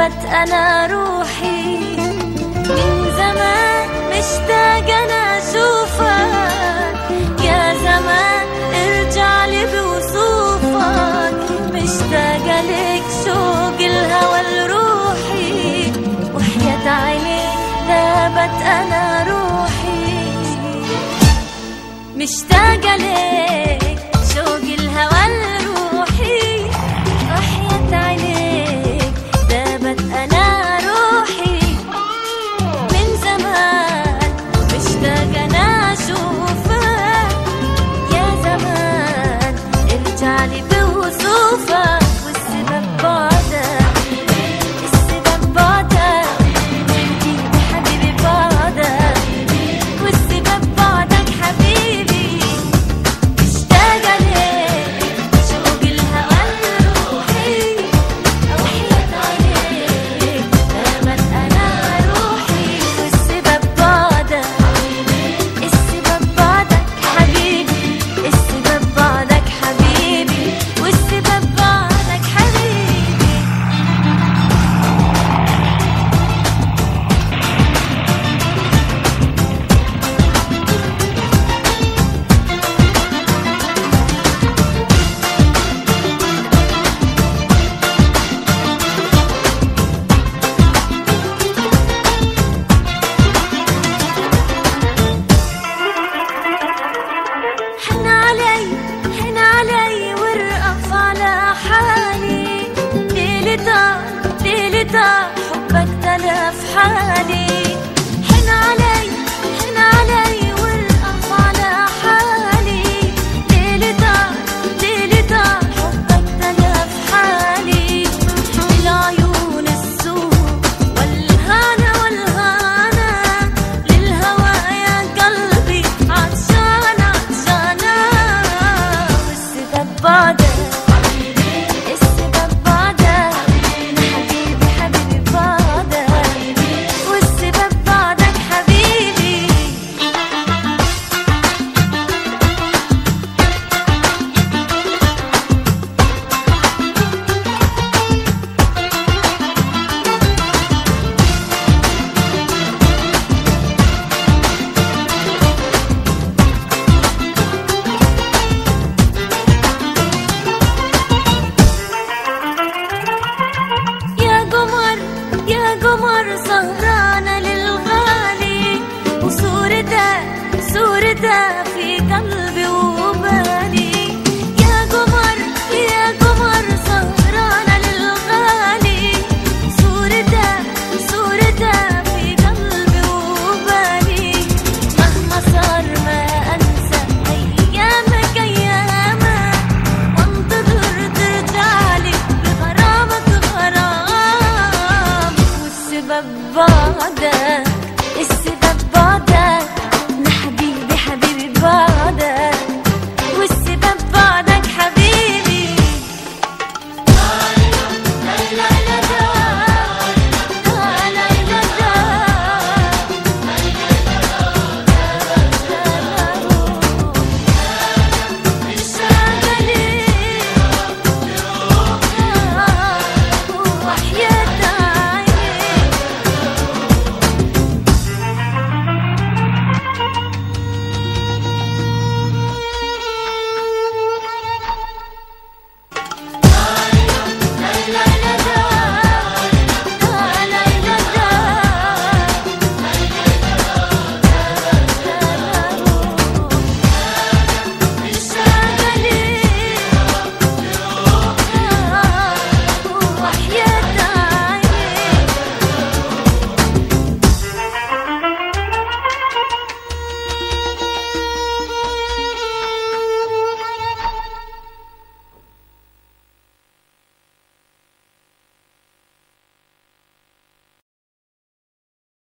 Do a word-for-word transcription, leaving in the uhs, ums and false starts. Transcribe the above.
ذابت أنا روحي، من زمان مشتاقة أنا أشوفك، يا زمان ارجع لي بوصوفك، مشتاقة لك شوق الهوى لروحي، وحياة عيني ذابت أنا روحي، مشتاقة لك شوق الهوى لروحي، وحياة عينيك ذابت أنا روحي، من زمان مشتاقة أنا أشوفك، يا زمان ارجع لي بوصوفك، والسبب بعدك السبب بعدك حبيبي بعدك، والسبب بعدك حبيبي، مشتاقة لك شوق الهوى لروحي، وحياة عينيك ذابت أنا روحي، والسبب بعدك السبب بعدك حبيبي، السبب بعدك حبيبي، والسبب بعدك حبيبي. حن علي حن علي وارقف على حالي، ليلة ليلة حبك تلف حالي،